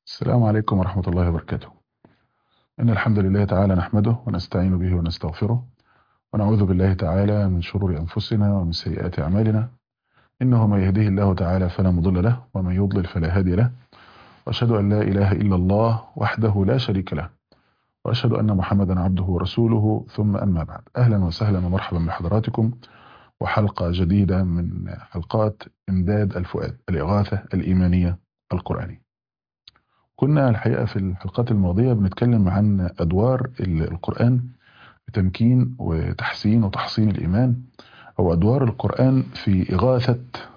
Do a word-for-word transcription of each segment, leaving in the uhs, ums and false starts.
السلام عليكم ورحمة الله وبركاته. إن الحمد لله تعالى نحمده ونستعين به ونستغفره ونعوذ بالله تعالى من شرور أنفسنا ومن سيئات أعمالنا. إنه من يهده الله تعالى فلا مضل له ومن يضلل فلا هادي له، وأشهد أن لا إله إلا الله وحده لا شريك له، وأشهد أن محمدا عبده ورسوله. ثم أما بعد، أهلا وسهلا ومرحبا بحضراتكم وحلقة جديدة من حلقات إمداد الفؤاد، الإغاثة الإيمانية القرآنية. كنا الحقيقة في الحلقات الماضية بنتكلم عن أدوار القرآن في تمكين وتحسين وتحصين الإيمان، أو أدوار القرآن في إغاثة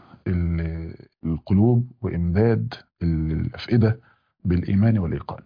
القلوب وإمداد الأفئدة بالإيمان والإيقان.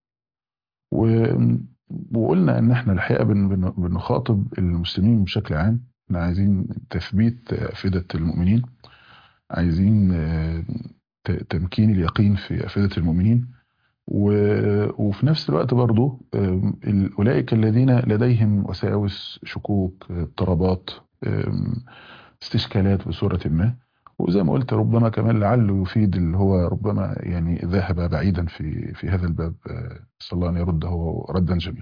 وقلنا أن احنا الحقيقة بن- بن- بنخاطب المسلمين بشكل عام. احنا عايزين تثبيت أفئدة المؤمنين، عايزين آه، ت- تمكين اليقين في أفئدة المؤمنين، و- وفي نفس الوقت برضو آم، ال- أولئك الذين لديهم وساوس، شكوك، اضطرابات، آم، استشكالات بصورة ما. وزي ما قلت ربما كمان لعله يفيد اللي هو ربما يعني ذهب بعيدا في في هذا الباب. آه، نسأل الله أن يرده ردا جميلا.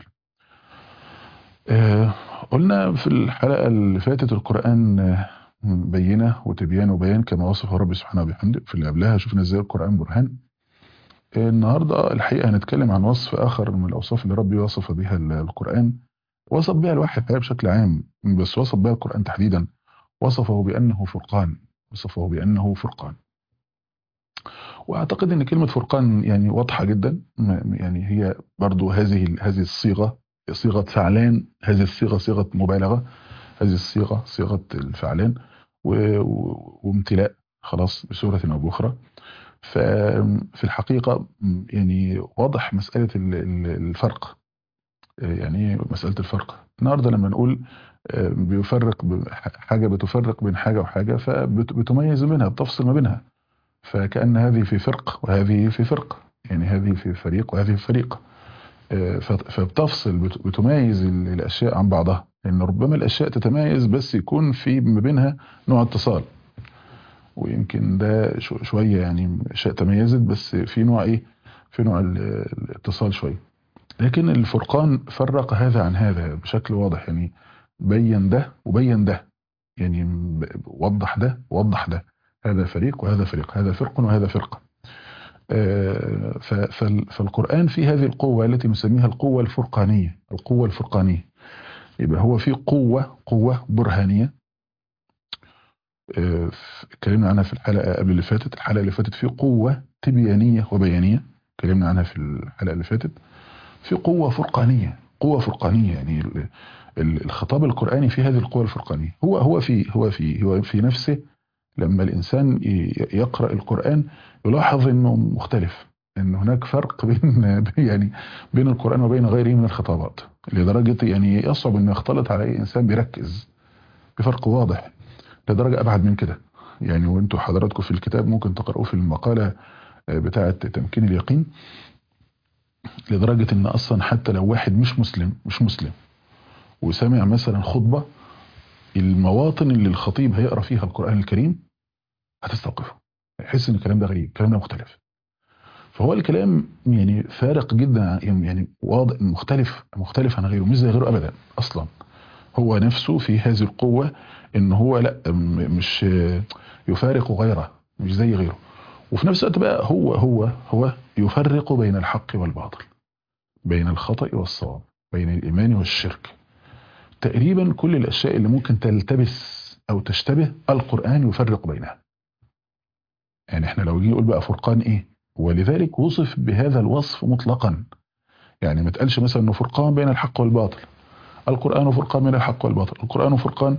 آه، قلنا في الحلقة اللي فاتت القرآن آه، بينة وتبيان وبيان كما وصفه ربي سبحانه وبحمده. في اللي قبلها شفنا ازاي القرآن برهان. النهاردة الحقيقة هنتكلم عن وصف آخر من الأوصاف اللي ربي وصف بها ال- القرآن، وصف بها الوحي الحقيقة بشكل عام، بس وصف بها القرآن تحديدا. وصفه بأنه فرقان، وصفه بأنه فرقان. وأعتقد أن كلمة فرقان يعني واضحة جدا. م- يعني هي برضو هذه ال- هذه الصيغة صيغة فعلان، هذه الصيغة صيغة مبالغة، هذه الصيغة صيغة الفعلان و- و- وامتلاء خلاص بصورة أو بأخرى. ففي الحقيقة يعني واضح مسألة ال- ال- الفرق. يعني ايه مسألة الفرق؟ النهاردة لما نقول آه، بيفرق ب- حاجة بتفرق بين حاجة وحاجة، فبتميز بينها، بتفصل ما بينها. فكأن هذه في فرق وهذه في فرق، يعني هذه في فريق وهذه في فريق. آه، فت- فبتفصل، بت- بتميز ال- الأشياء عن بعضها، لأن ربما الأشياء تتميز بس يكون في ما بينها نوع اتصال. ويمكن ده شو- شوية يعني أشياء تميزت بس في نوع إيه، في نوع ال- الاتصال شوية. لكن الفرقان فرق هذا عن هذا بشكل واضح، يعني بين ده وبين ده، يعني ب- وضح ده ووضح ده. هذا فريق وهذا فريق، هذا فرق وهذا فرقة. آه، ف- فال- فالقرآن في هذه القوة التي نسميها القوة الفرقانية، القوة الفرقانية. يبقى هو في قوة قوة برهانية. آه، ف- اتكلمنا عنها في الحلقة قبل اللي فاتت. الحلقة اللي فاتت في قوة تبيانية وبيانية، اتكلمنا عنها في الحلقة اللي فاتت. في قوة فرقانية، قوة فرقانية، يعني ال- ال- الخطاب القرآني في هذه القوة الفرقانية. هو هو في هو في هو في نفسه. لما الإنسان ي- يقرأ القرآن يلاحظ إنه مختلف، إن هناك فرق بين يعني بين القرآن وبين غيره من الخطابات، لدرجة يعني يصعب إنه يختلط على أي إنسان بيركز. بفرق واضح لدرجة أبعد من كده. يعني وانتوا حضراتكم في الكتاب ممكن تقرأوا في المقالة آه، بتاعة تمكين اليقين، لدرجة ان اصلا حتى لو واحد مش مسلم مش مسلم وسمع مثلا خطبة، المواطن اللي الخطيب هيقرأ فيها القرآن الكريم هتستوقفه، يحس ان الكلام ده غريب، الكلام ده مختلف. فهو الكلام يعني فارق جدا عن- يعني واضح مختلف مختلف عن غيره، مش زي غيره ابدا اصلا. هو نفسه في هذه القوة، ان هو لا م- مش يفارق غيره، مش زي غيره. وفي نفس الوقت بقى هو هو هو يفرق بين الحق والباطل، بين الخطأ والصواب، بين الإيمان والشرك. تقريبا كل الأشياء اللي ممكن تلتبس أو تشتبه القرآن يفرق بينها. يعني احنا لو جينا نقول بقى فرقان ايه، ولذلك وصف بهذا الوصف مطلقا. يعني ما تقالش مثلا انه فرقان بين الحق والباطل. القرآن فرقان بين الحق والباطل، القرآن فرقان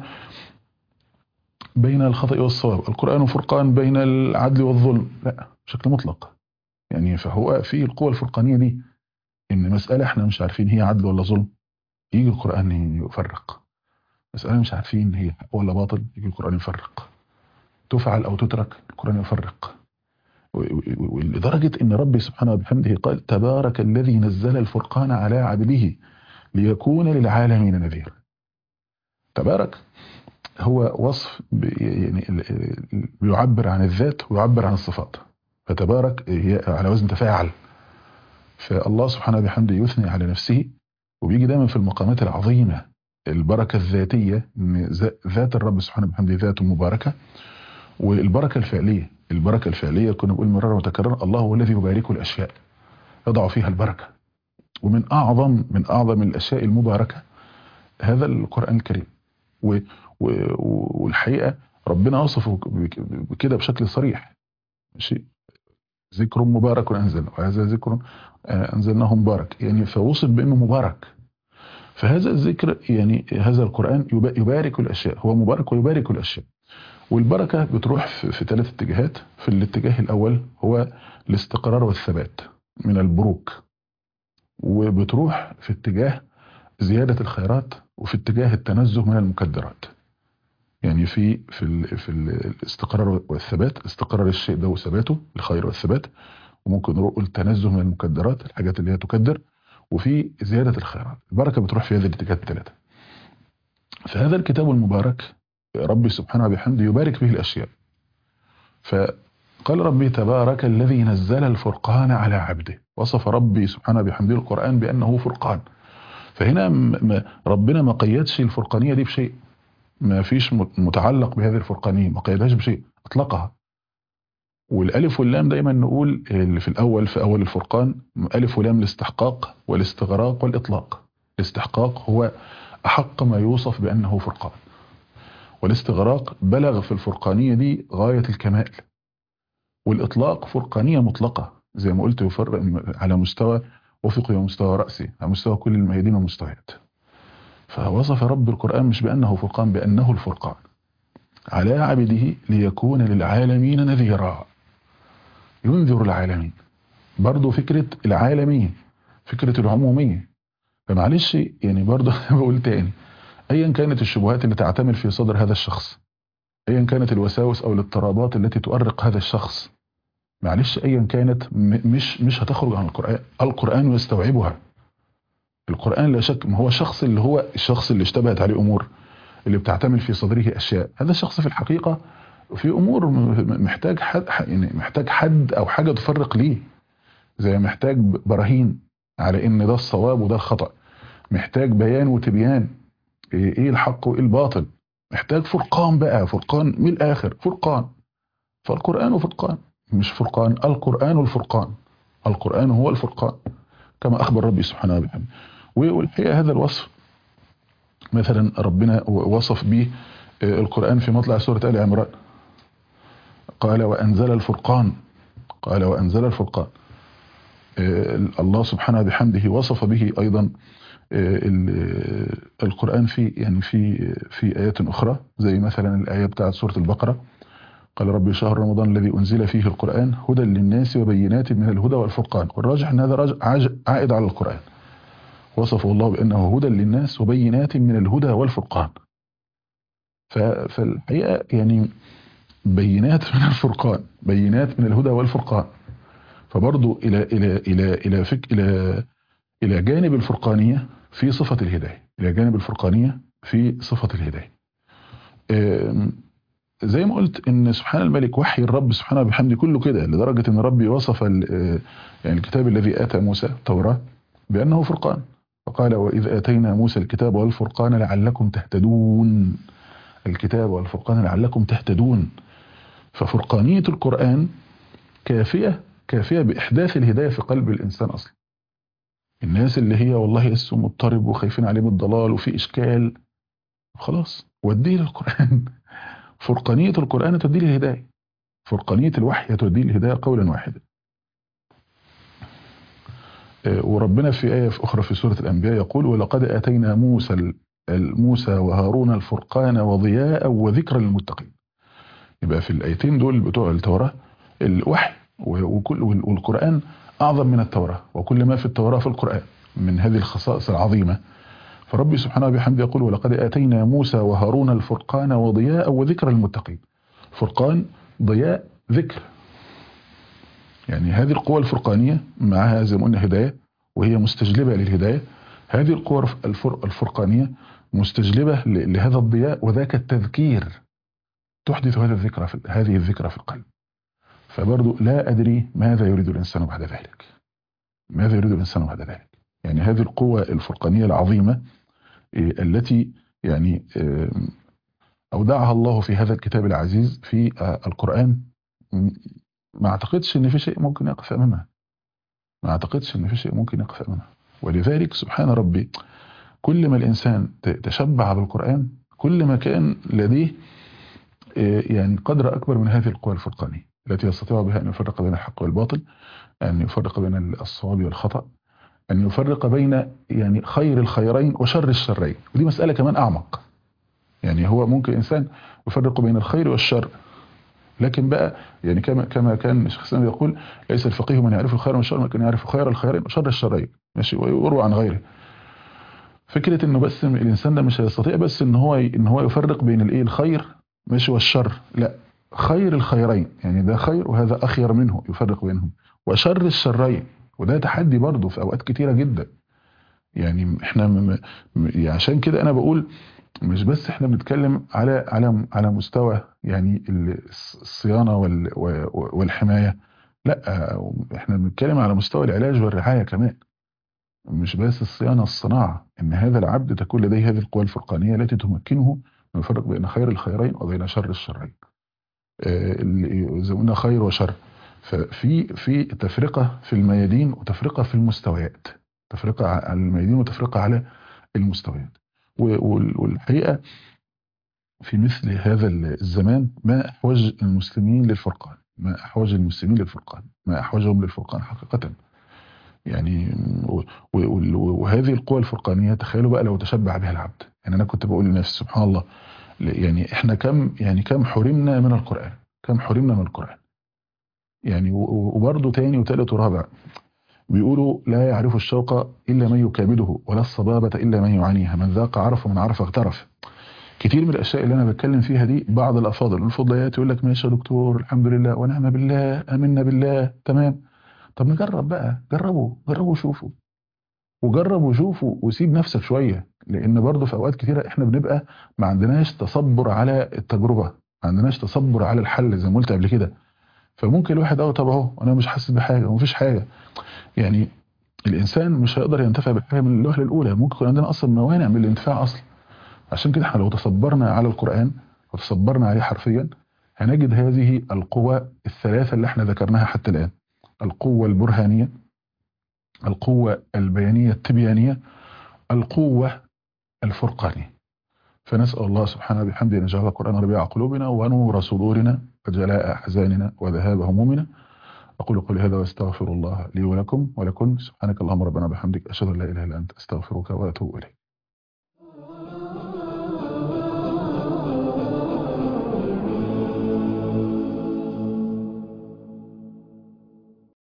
بين الخطأ والصواب، القرآن فرقان بين العدل والظلم، لا بشكل مطلق. يعني فهو في القوة الفرقانية دي، ان مسألة احنا مش عارفين هي عدل ولا ظلم، يجي القرآن يفرق. مسألة مش عارفين هي حق ولا باطل، يجي القرآن يفرق. تفعل أو تترك، القرآن يفرق. و- و- ولدرجة أن ربي سبحانه وبحمده قال تبارك الذي نزل الفرقان على عبده ليكون للعالمين نذيرا. تبارك هو وصف ب- يعني ال- ال- بيعبر عن الذات ويعبر عن الصفات. فتبارك هي على وزن تفاعل، فالله سبحانه بحمده يثني على نفسه، وبيجي دايما في المقامات العظيمة البركة الذاتية، إن ذات الرب سبحانه بحمده ذاته مباركة، والبركة الفعلية. البركة الفعلية كنا بنقول مرارا وتكرارا الله هو الذي يبارك الأشياء، يضع فيها البركة. ومن أعظم من أعظم الأشياء المباركة هذا القرآن الكريم. و و والحقيقة ربنا وصفه بكده بشكل صريح، ماشي، ذكر مبارك أنزلناه وهذا ذكر أنزلناه مبارك، يعني فوصف بأنه مبارك. فهذا الذكر يعني هذا القرآن يبارك الأشياء، هو مبارك ويبارك الأشياء. والبركة بتروح في, في ثلاث اتجاهات. في الاتجاه الأول هو الاستقرار والثبات من البروك، وبتروح في اتجاه زيادة الخيرات، وفي اتجاه التنزه من المكدرات. يعني في في ال في ال الاستقرار والثبات، استقرار الشيء ده وثباته الخير والثبات، وممكن نقول التنزه من المكدرات الحاجات اللي هي تكدر، وفي زيادة الخيرات. البركة بتروح في هذه الاتجاهات الثلاثة. فهذا الكتاب المبارك ربي سبحانه بحمده يبارك به الأشياء. فقال ربي تبارك الذي نزل الفرقان على عبده، وصف ربي سبحانه بحمده القرآن بأنه فرقان. فهنا ربنا ما قيدش الفرقانية دي بشيء، ما فيش متعلق بهذه الفرقانية، ما قيدهاش بشيء، أطلقها. والألف واللام دايما نقول اللي في الأول في أول الفرقان ألف ولام الاستحقاق والاستغراق والإطلاق. الاستحقاق هو أحق ما يوصف بأنه فرقان، والاستغراق بلغ في الفرقانية دي غاية الكمال، والإطلاق فرقانية مطلقة زي ما قلت يفرق على مستوى أفقي ومستوى رأسي، على مستوى كل الميادين والمستويات. فوصف رب القرآن مش بأنه فرقان، بأنه الفرقان على عبده ليكون للعالمين نذيرا، ينذر العالمين. برضو فكرة العالمين فكرة العمومية. فمعلش يعني برضو بقول تاني، أيا كانت الشبهات اللي تعتمل في صدر هذا الشخص، أيا كانت الوساوس أو الاضطرابات التي تؤرق هذا الشخص، معلش أيا كانت مش مش هتخرج عن القرآن. القرآن يستوعبها. القرآن لا شك ما هو الشخص اللي هو الشخص اللي اشتبهت عليه أمور، اللي بتعتمل في صدره أشياء، هذا الشخص في الحقيقة في أمور محتاج حد، يعني محتاج حد أو حاجة تفرق ليه، زي محتاج براهين على إن ده الصواب وده الخطأ، محتاج بيان وتبيان إيه الحق وإيه الباطل، محتاج فرقان بقى، فرقان من الآخر، فرقان. فالقرآن فرقان، مش فرقان، القرآن الفرقان. القرآن هو الفرقان كما أخبر ربي سبحانه وتعالى. والحقيقة هذا الوصف مثلا ربنا وصف به القرآن في مطلع سورة آل عمران، قال وأنزل الفرقان، قال وأنزل الفرقان. الله سبحانه بحمده وصف به أيضا القرآن في يعني في في آيات أخرى، زي مثلا الآية بتاعت سورة البقرة، قال ربي شهر رمضان الذي أنزل فيه القرآن هدى للناس وبينات من الهدى والفرقان. والراجح أن هذا عائد على القرآن، وصفه الله بأنه هدى للناس وبينات من الهدى والفرقان. فالحقيقة يعني بينات من الفرقان، بينات من الهدى والفرقان. فبرضو إلى إلى إلى إلى فك إلى إلى جانب الفرقانية في صفة الهداية، إلى جانب الفرقانية في صفة الهداية. زي ما قلت إن سبحان الملك وحي الرب سبحانه بحمده كله كده، لدرجة إن ربي وصف يعني الكتاب الذي آتى موسى التوراة بأنه فرقان، فقال وإذ آتينا موسى الكتاب والفرقان لعلكم تهتدون. الكتاب والفرقان لعلكم تهتدون. ففرقانية القرآن كافية كافية بإحداث الهداية في قلب الإنسان أصلا. الناس اللي هي والله لسه مضطرب وخايفين عليه من الضلال وفي إشكال، خلاص وديه للقرآن. فرقانية القرآن توديه للهداية، فرقانية الوحي توديه للهداية قولا واحدا. وربنا في آية في أخرى في سورة الأنبياء يقول ولقد آتينا موسى موسى وهارون الفرقان وضياء وذكرا للمتقين. يبقى في الآيتين دول بتوع التوراة الوحي وكل والقرآن أعظم من التوراة، وكل ما في التوراة في القرآن من هذه الخصائص العظيمة. فربي سبحانه وبحمده يقول ولقد آتينا موسى وهارون الفرقان وضياء وذكرا للمتقين. فرقان، ضياء، ذكر. يعني هذه القوى الفرقانية معها زي ما قلنا هداية، وهي مستجلبة للهداية. هذه القوى الفرقانية مستجلبة لهذا الضياء وذاك التذكير، تحدث هذا الذكرى في هذه الذكرى في القلب. فبرضو لا أدري ماذا يريد الإنسان بعد ذلك. ماذا يريد الإنسان بعد ذلك؟ يعني هذه القوة الفرقانية العظيمة إيه، التي يعني آه، أودعها الله في هذا الكتاب العزيز في آه، القرآن. م- ما أعتقدش إن في شيء ممكن يقف أمامها. ما أعتقدش إن في شيء ممكن يقف أمامها. ولذلك سبحان ربي، كل ما الإنسان ت- تشبع بالقرآن، كل ما كان لديه آه، يعني قدر أكبر من هذه القوى الفرقانية التي يستطيع بها أن يفرق بين الحق والباطل، أن يفرق بين الصواب والخطأ، أن يفرق بين يعني خير الخيرين وشر الشرين. ودي مسألة كمان أعمق. يعني هو ممكن إنسان يفرق بين الخير والشر، لكن بقى يعني كما كما كان الشيخ الإسلام يقول: ليس الفقيه من يعرف الخير والشر، لكن يعرف خير الخيرين وشر الشرين. ماشي، ويروى عن غيره. فكرة إنه بس الإنسان ده مش هيستطيع بس إن هو إن هو يفرق بين الإيه الخير ماشي والشر، لا، خير الخيرين، يعني ده خير وهذا أخير منه، يفرق بينهم، وشر الشرين. وده تحدي برضه في أوقات كتيرة جدا. يعني احنا م... م... يعني عشان كده انا بقول مش بس احنا بنتكلم على على على مستوى يعني ال- الصيانة وال... و- والحماية، لا، احنا بنتكلم على مستوى العلاج والرعاية كمان. مش بس الصيانة، الصناعة، ان هذا العبد تكون لديه هذه القوى الفرقانية التي تمكنه من الفرق بين خير الخيرين وبين شر الشرين. آه، اللي زي ما قلنا خير وشر. ففي في تفرقة في الميادين وتفرقة في المستويات، تفرقة على الميادين وتفرقة على المستويات. و- وال- والحقيقة في مثل هذا الزمان ما أحوج المسلمين للفرقان، ما أحوج المسلمين للفرقان، ما أحوجهم للفرقان حقيقة. يعني و- و- وهذه القوى الفرقانية تخيلوا بقى لو تشبع بها العبد. يعني أنا كنت بقول لنفسي سبحان الله، يعني إحنا كم يعني كم حرمنا من القرآن، كم حرمنا من القرآن. يعني و- و- وبرضه تاني وتالت ورابع بيقولوا: لا يعرف الشوق إلا من يكابده، ولا الصبابة إلا من يعانيها، من ذاق عرف ومن عرف اغترف. كتير من الاشياء اللي انا بتكلم فيها دي بعض الافاضل الفضليات يقول لك: ماشي يا دكتور، الحمد لله ونعم بالله، امنا بالله، تمام. طب نجرب بقى، جربوا جربوا شوفوا، وجرب وشوفوا وسيب نفسك شويه. لان برضه في اوقات كتيره احنا بنبقى ما عندناش تصبر على التجربه، ما عندناش تصبر على الحل زي ما قلت قبل كده. فممكن الواحد اه طب اهو انا مش حاسس بحاجه ومفيش حاجه. يعني الانسان مش هيقدر ينتفع بالحاجه من الوهله الاولى، ممكن يكون عندنا اصلا موانع من الانتفاع اصلا. عشان كده احنا لو تصبرنا على القرآن وتصبرنا عليه حرفيا، هنجد هذه القوى الثلاثة اللي احنا ذكرناها حتى الآن: القوة البرهانية، القوة البيانية التبيانية، القوة الفرقانية. فنسأل الله سبحانه بحمده أن يجعل القرآن ربيع قلوبنا ونور صدورنا وجلاء أحزاننا وذهاب همومنا. أقول قولي هذا واستغفر الله لي ولكم ولكم. سبحانك اللهم ربنا بحمدك، أشهد أن لا إله إلا أنت، أستغفرك وأتوب إليك.